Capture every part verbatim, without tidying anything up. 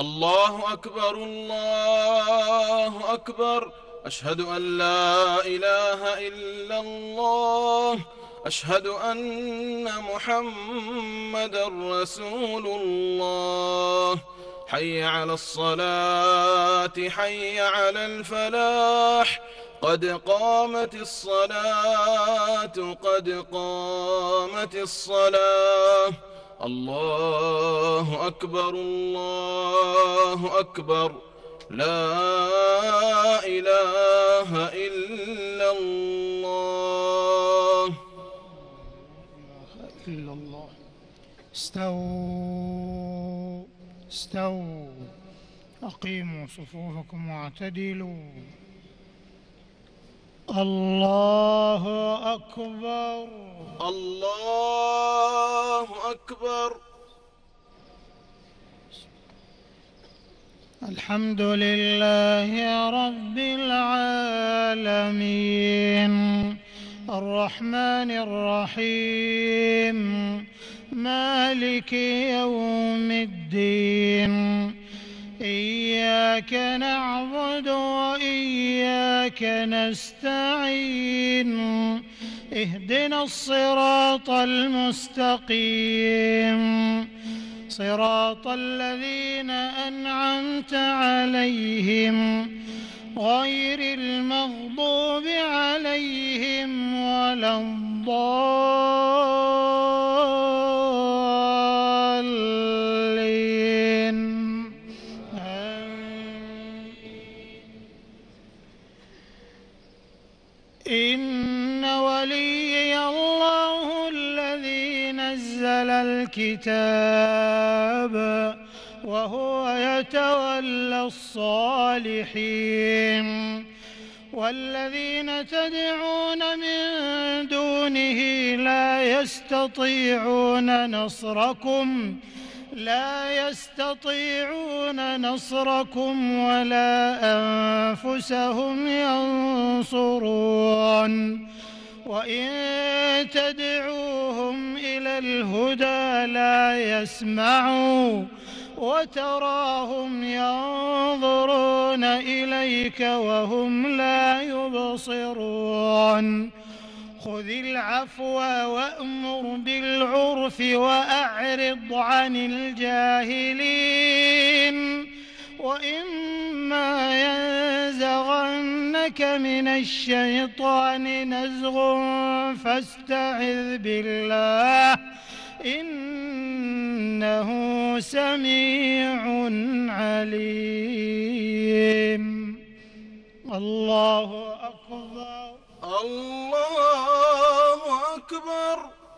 الله أكبر الله أكبر. أشهد أن لا إله إلا الله. أشهد أن محمدًا رسول الله. حي على الصلاة حي على الفلاح. قد قامت الصلاة قد قامت الصلاة. الله أكبر الله أكبر. لا إله إلا الله. إلا الله. استووا استووا أقيموا صفوفكم واعتدلوا. الله أكبر الله أكبر. الحمد لله رب العالمين الرحمن الرحيم مالك يوم الدين. إياك نعبد وإياك نستعين. اهدنا الصراط المستقيم صراط الذين أنعمت عليهم غير المغضوب عليهم ولا الضالين. إن وليي الله الذي نزل الكتاب وهو يتولى الصالحين. والذين تدعون من دونه لا يستطيعون نصركم لا يستطيعون نصركم ولا أنفسهم ينصرون. وإن تدعوهم إلى الهدى لا يسمعوا وتراهم ينظرون إليك وهم لا يبصرون. خذ العفو وأمر بالعرف وأعرض عن الجاهلين. وإما ينزغنك من الشيطان نزغ فاستعذ بالله إنه سميع عليم. الله أكبر الله أكبر.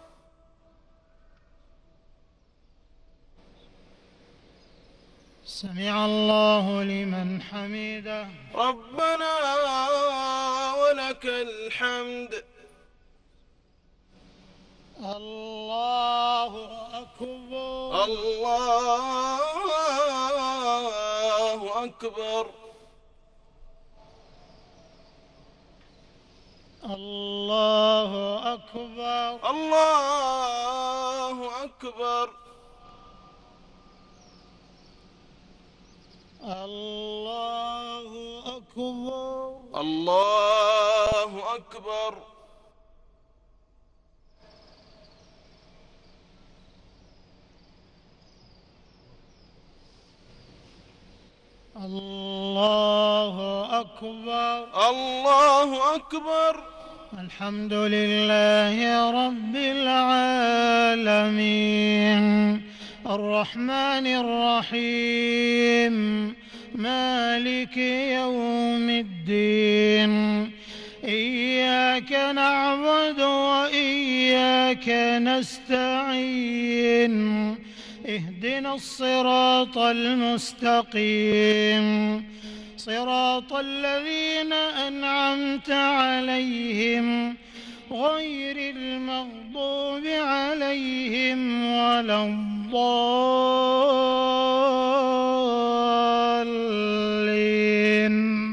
سمع الله لمن حمده. ربنا ولك الحمد. الله أكبر الله أكبر. الله أكبر الله أكبر. الله أكبر الله أكبر. الله أكبر الله أكبر. الحمد لله رب العالمين الرحمن الرحيم مالك يوم الدين. إياك نعبد وإياك نستعين. اهدنا الصراط المستقيم صراط الذين أنعمت عليهم غير المغضوب عليهم ولا الضالين.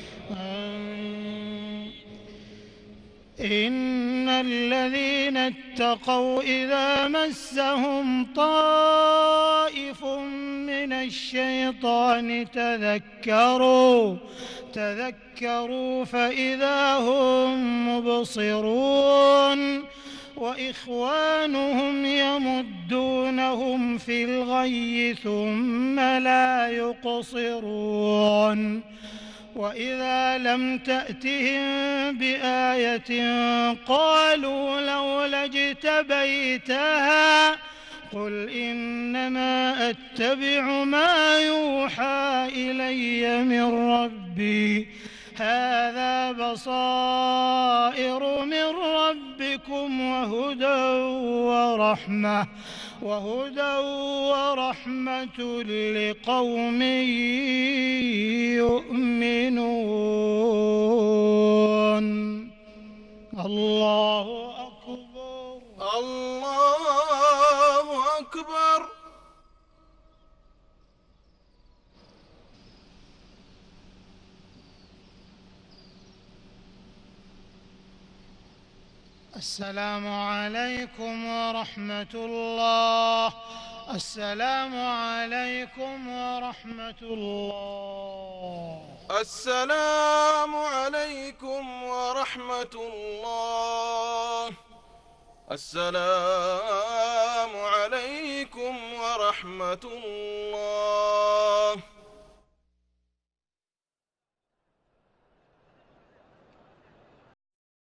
إن الذين اتقوا إذا مسهم طائف من من الشيطان تذكروا تذكروا فإذا هم مبصرون وإخوانهم يمدونهم في الغي ثم لا يقصرون وإذا لم تأتهم بآية قالوا لولا اجتبيتها قل إنما أتبع ما يوحى إلي من ربي هذا بصائر من ربكم وهدى ورحمة وهدى ورحمة لقوم يؤمنون. الله أكبر. الله أكبر. السلام عليكم ورحمة الله. السلام عليكم ورحمة الله. السلام عليكم ورحمة الله. السلام عليكم ورحمة الله.